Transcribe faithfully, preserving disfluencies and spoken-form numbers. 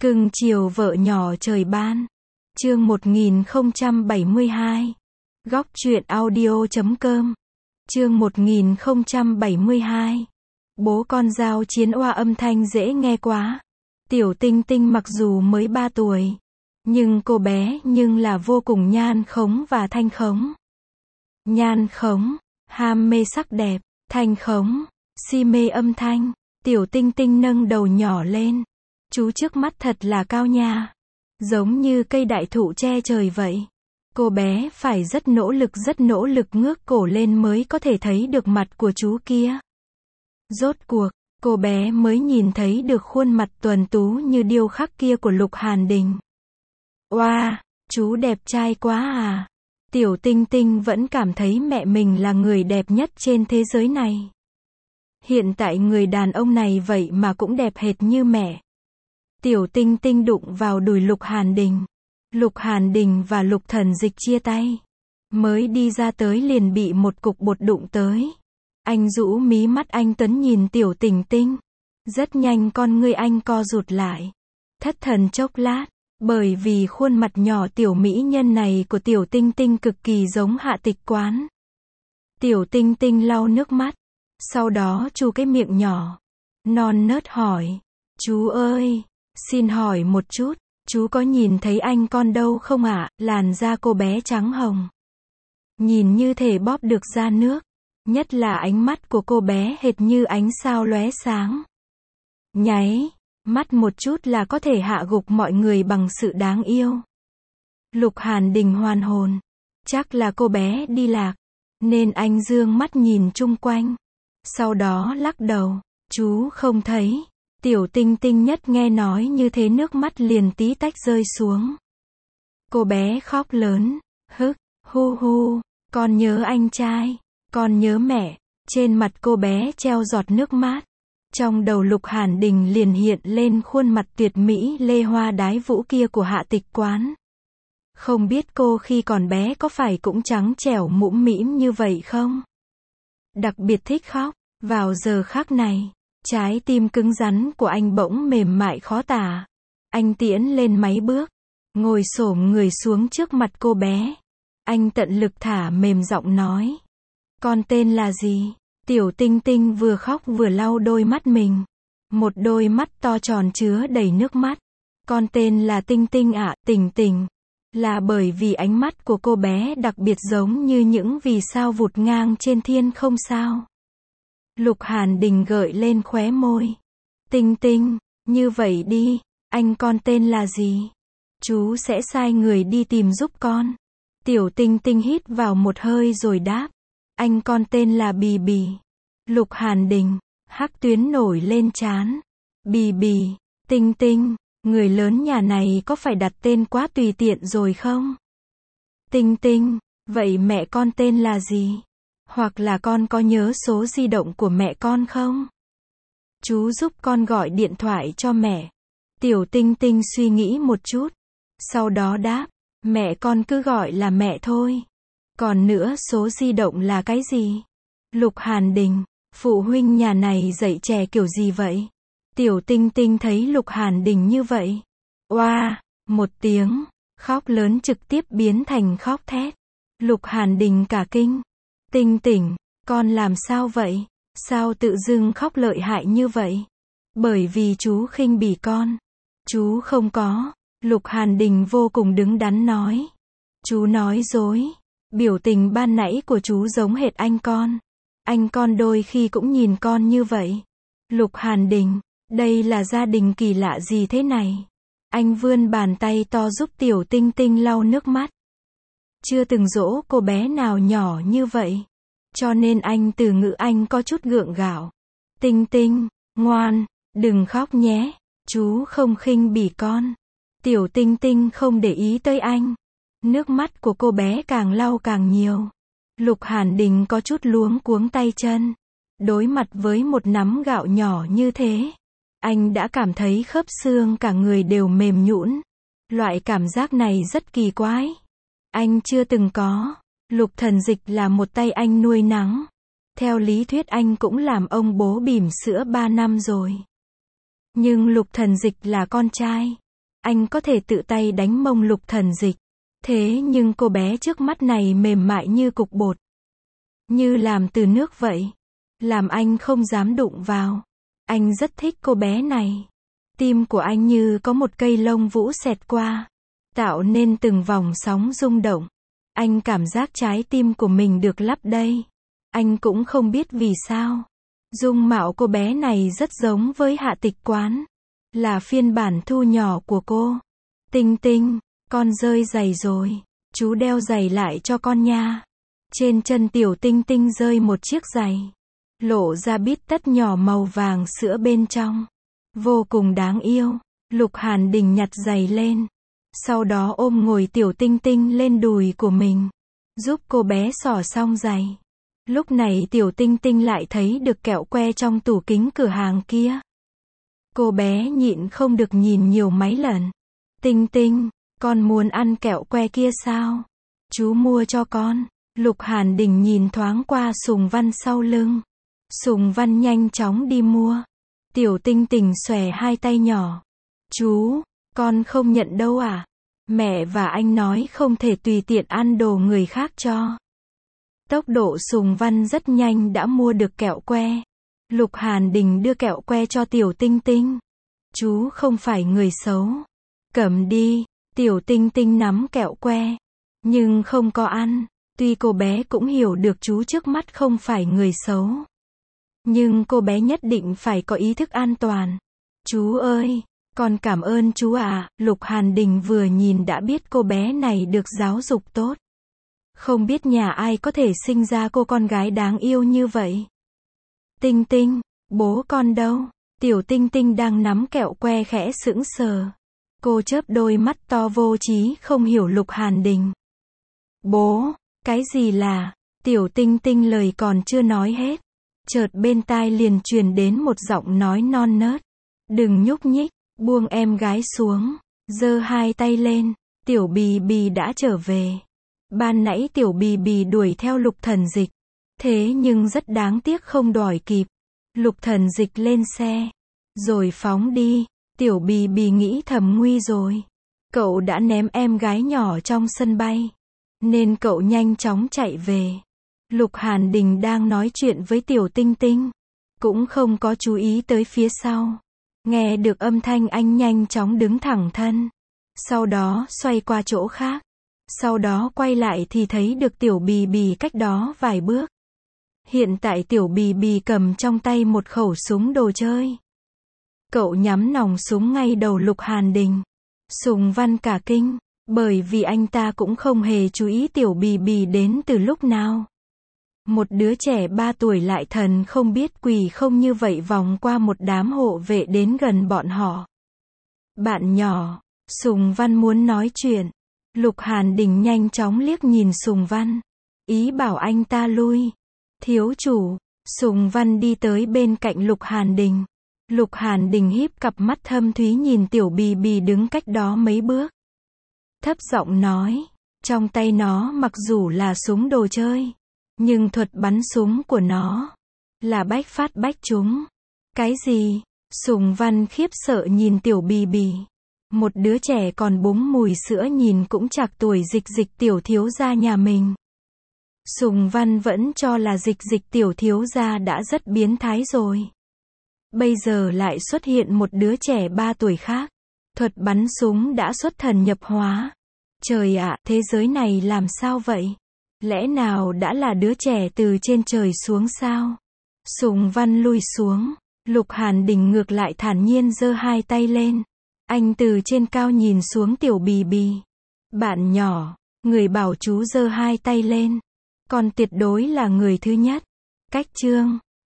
Cưng chiều vợ nhỏ trời ban. Chương một nghìn không trăm bảy mươi hai. Góc truyện audio chấm com. Chương một nghìn không trăm bảy mươi hai. Bố con giao chiến oa âm thanh dễ nghe quá. Tiểu Tinh Tinh mặc dù mới ba tuổi, nhưng cô bé nhưng là vô cùng nhan khống và thanh khống. Nhan khống, ham mê sắc đẹp, thanh khống, si mê âm thanh. Tiểu Tinh Tinh nâng đầu nhỏ lên. Chú trước mắt thật là cao nha. Giống như cây đại thụ che trời vậy. Cô bé phải rất nỗ lực rất nỗ lực ngước cổ lên mới có thể thấy được mặt của chú kia. Rốt cuộc, cô bé mới nhìn thấy được khuôn mặt tuấn tú như điêu khắc kia của Lục Hàn Đình. Oa, wow, chú đẹp trai quá à. Tiểu Tinh Tinh vẫn cảm thấy mẹ mình là người đẹp nhất trên thế giới này. Hiện tại người đàn ông này vậy mà cũng đẹp hệt như mẹ. Tiểu Tinh Tinh đụng vào đùi Lục Hàn Đình. Lục Hàn Đình và Lục Thần Dịch chia tay. Mới đi ra tới liền bị một cục bột đụng tới. Anh rũ mí mắt anh Tuấn nhìn Tiểu Tinh Tinh. Rất nhanh con ngươi anh co rụt lại. Thất thần chốc lát, bởi vì khuôn mặt nhỏ tiểu mỹ nhân này của Tiểu Tinh Tinh cực kỳ giống Hạ Tịch Quán. Tiểu Tinh Tinh lau nước mắt. Sau đó chu cái miệng nhỏ. Non nớt hỏi. Chú ơi, xin hỏi một chút, chú có nhìn thấy anh con đâu không ạ? À? Làn da cô bé trắng hồng. Nhìn như thể bóp được ra nước. Nhất là ánh mắt của cô bé hệt như ánh sao lóe sáng. Nháy mắt một chút là có thể hạ gục mọi người bằng sự đáng yêu. Lục Hàn Đình hoàn hồn. Chắc là cô bé đi lạc. Nên anh dương mắt nhìn chung quanh. Sau đó lắc đầu. Chú không thấy. Tiểu Tinh Tinh nhất nghe nói như thế nước mắt liền tí tách rơi xuống. Cô bé khóc lớn. Hức, hu hu, con nhớ anh trai, con nhớ mẹ. Trên mặt cô bé treo giọt nước mắt. Trong đầu Lục Hàn Đình liền hiện lên khuôn mặt tuyệt mỹ lê hoa đái vũ kia của Hạ Tịch Quán. Không biết cô khi còn bé có phải cũng trắng trẻo mũm mĩm như vậy không? Đặc biệt thích khóc. Vào giờ khắc này, trái tim cứng rắn của anh bỗng mềm mại khó tả. Anh tiến lên mấy bước, ngồi xổm người xuống trước mặt cô bé. Anh tận lực thả mềm giọng nói. Con tên là gì? Tiểu Tinh Tinh vừa khóc vừa lau đôi mắt mình. Một đôi mắt to tròn chứa đầy nước mắt. Con tên là Tinh Tinh ạ. À, Tình Tình. Là bởi vì ánh mắt của cô bé đặc biệt giống như những vì sao vụt ngang trên thiên không sao. Lục Hàn Đình gợi lên khóe môi. Tinh Tinh, như vậy đi, anh con tên là gì? Chú sẽ sai người đi tìm giúp con. Tiểu Tinh Tinh hít vào một hơi rồi đáp. Anh con tên là Bì Bì. Lục Hàn Đình, hắc tuyến nổi lên trán. Bì Bì, Tinh Tinh, người lớn nhà này có phải đặt tên quá tùy tiện rồi không? Tinh Tinh, vậy mẹ con tên là gì? Hoặc là con có nhớ số di động của mẹ con không? Chú giúp con gọi điện thoại cho mẹ. Tiểu Tinh Tinh suy nghĩ một chút. Sau đó đáp. Mẹ con cứ gọi là mẹ thôi. Còn nữa số di động là cái gì? Lục Hàn Đình, phụ huynh nhà này dạy trẻ kiểu gì vậy? Tiểu Tinh Tinh thấy Lục Hàn Đình như vậy. Oa, wow, một tiếng, khóc lớn trực tiếp biến thành khóc thét. Lục Hàn Đình cả kinh. Tinh Tỉnh, con làm sao vậy? Sao tự dưng khóc lợi hại như vậy? Bởi vì chú khinh bỉ con. Chú không có. Lục Hàn Đình vô cùng đứng đắn nói. Chú nói dối. Biểu tình ban nãy của chú giống hệt anh con. Anh con đôi khi cũng nhìn con như vậy. Lục Hàn Đình, đây là gia đình kỳ lạ gì thế này? Anh vươn bàn tay to giúp Tiểu Tinh Tinh lau nước mắt. Chưa từng dỗ cô bé nào nhỏ như vậy. Cho nên anh từ ngữ anh có chút gượng gạo. Tinh Tinh, ngoan, đừng khóc nhé. Chú không khinh bỉ con. Tiểu Tinh Tinh không để ý tới anh. Nước mắt của cô bé càng lau càng nhiều. Lục Hàn Đình có chút luống cuống tay chân. Đối mặt với một nắm gạo nhỏ như thế, anh đã cảm thấy khớp xương cả người đều mềm nhũn. Loại cảm giác này rất kỳ quái. Anh chưa từng có. Lục Thần Dịch là một tay anh nuôi nắng. Theo lý thuyết anh cũng làm ông bố bỉm sữa ba năm rồi. Nhưng Lục Thần Dịch là con trai. anh có thể tự tay đánh mông Lục Thần Dịch. Thế nhưng cô bé trước mắt này mềm mại như cục bột. Như làm từ nước vậy. Làm anh không dám đụng vào. Anh rất thích cô bé này. Tim của anh như có một cây lông vũ xẹt qua. Tạo nên từng vòng sóng rung động. Anh cảm giác trái tim của mình được lắp đây. Anh cũng không biết vì sao. Dung mạo cô bé này rất giống với Hạ Tịch Quán. Là phiên bản thu nhỏ của cô. Tinh Tinh, con rơi giày rồi. Chú đeo giày lại cho con nha. Trên chân tiểu Tinh Tinh rơi một chiếc giày. Lộ ra bít tất nhỏ màu vàng sữa bên trong. Vô cùng đáng yêu. Lục Hàn Đình nhặt giày lên. Sau đó ôm ngồi tiểu Tinh Tinh lên đùi của mình. Giúp cô bé xỏ xong giày. Lúc này tiểu Tinh Tinh lại thấy được kẹo que trong tủ kính cửa hàng kia. Cô bé nhịn không được nhìn nhiều mấy lần. Tinh Tinh, con muốn ăn kẹo que kia sao? Chú mua cho con. Lục Hàn Đình nhìn thoáng qua Sùng Văn sau lưng. Sùng Văn nhanh chóng đi mua. Tiểu Tinh Tinh xòe hai tay nhỏ. Chú, con không nhận đâu à? Mẹ và anh nói không thể tùy tiện ăn đồ người khác cho. Tốc độ Sùng Văn rất nhanh đã mua được kẹo que. Lục Hàn Đình đưa kẹo que cho tiểu Tinh Tinh. Chú không phải người xấu. Cầm đi. Tiểu Tinh Tinh nắm kẹo que. Nhưng không có ăn. Tuy cô bé cũng hiểu được chú trước mắt không phải người xấu. Nhưng cô bé nhất định phải có ý thức an toàn. Chú ơi, con cảm ơn chú à. Lục Hàn Đình vừa nhìn đã biết cô bé này được giáo dục tốt. Không biết nhà ai có thể sinh ra cô con gái đáng yêu như vậy. Tinh Tinh, bố con đâu? Tiểu Tinh Tinh đang nắm kẹo que khẽ sững sờ. Cô chớp đôi mắt to vô trí không hiểu Lục Hàn Đình. Bố, cái gì là? Tiểu Tinh Tinh lời còn chưa nói hết. Chợt bên tai liền truyền đến một giọng nói non nớt. Đừng nhúc nhích, buông em gái xuống. Giơ hai tay lên. Tiểu Bì Bì đã trở về. Ban nãy Tiểu Bì Bì đuổi theo Lục Thần Dịch. Thế nhưng rất đáng tiếc không đuổi kịp. Lục Thần Dịch lên xe. Rồi phóng đi. Tiểu Bì Bì nghĩ thầm nguy rồi. Cậu đã ném em gái nhỏ trong sân bay. Nên cậu nhanh chóng chạy về. Lục Hàn Đình đang nói chuyện với Tiểu Tinh Tinh. Cũng không có chú ý tới phía sau. Nghe được âm thanh anh nhanh chóng đứng thẳng thân. Sau đó xoay qua chỗ khác. Sau đó quay lại thì thấy được Tiểu Bì Bì cách đó vài bước. Hiện tại Tiểu Bì Bì cầm trong tay một khẩu súng đồ chơi. Cậu nhắm nòng súng ngay đầu Lục Hàn Đình. Sùng Văn cả kinh, bởi vì anh ta cũng không hề chú ý Tiểu Bì Bì đến từ lúc nào. Một đứa trẻ ba tuổi lại thần không biết quỷ không như vậy vòng qua một đám hộ vệ đến gần bọn họ. Bạn nhỏ, Sùng Văn muốn nói chuyện. Lục Hàn Đình nhanh chóng liếc nhìn Sùng Văn. Ý bảo anh ta lui. Thiếu chủ, Sùng Văn đi tới bên cạnh Lục Hàn Đình. Lục Hàn Đình híp cặp mắt thâm thúy nhìn Tiểu Bì Bì đứng cách đó mấy bước. Thấp giọng nói, trong tay nó mặc dù là súng đồ chơi, nhưng thuật bắn súng của nó là bách phát bách trúng. Cái gì? Sùng Văn khiếp sợ nhìn Tiểu Bì Bì. Một đứa trẻ còn búng mùi sữa nhìn cũng chạc tuổi Dịch Dịch tiểu thiếu gia nhà mình. Sùng Văn vẫn cho là Dịch Dịch tiểu thiếu gia đã rất biến thái rồi. Bây giờ lại xuất hiện một đứa trẻ ba tuổi khác. Thuật bắn súng đã xuất thần nhập hóa. Trời ạ, thế giới này làm sao vậy? Lẽ nào đã là đứa trẻ từ trên trời xuống sao? Sùng Văn lui xuống. Lục Hàn Đình ngược lại thản nhiên giơ hai tay lên. Anh từ trên cao nhìn xuống Tiểu Bì Bì. Bạn nhỏ, người bảo chú giơ hai tay lên. Con tuyệt đối là người thứ nhất. Cách chương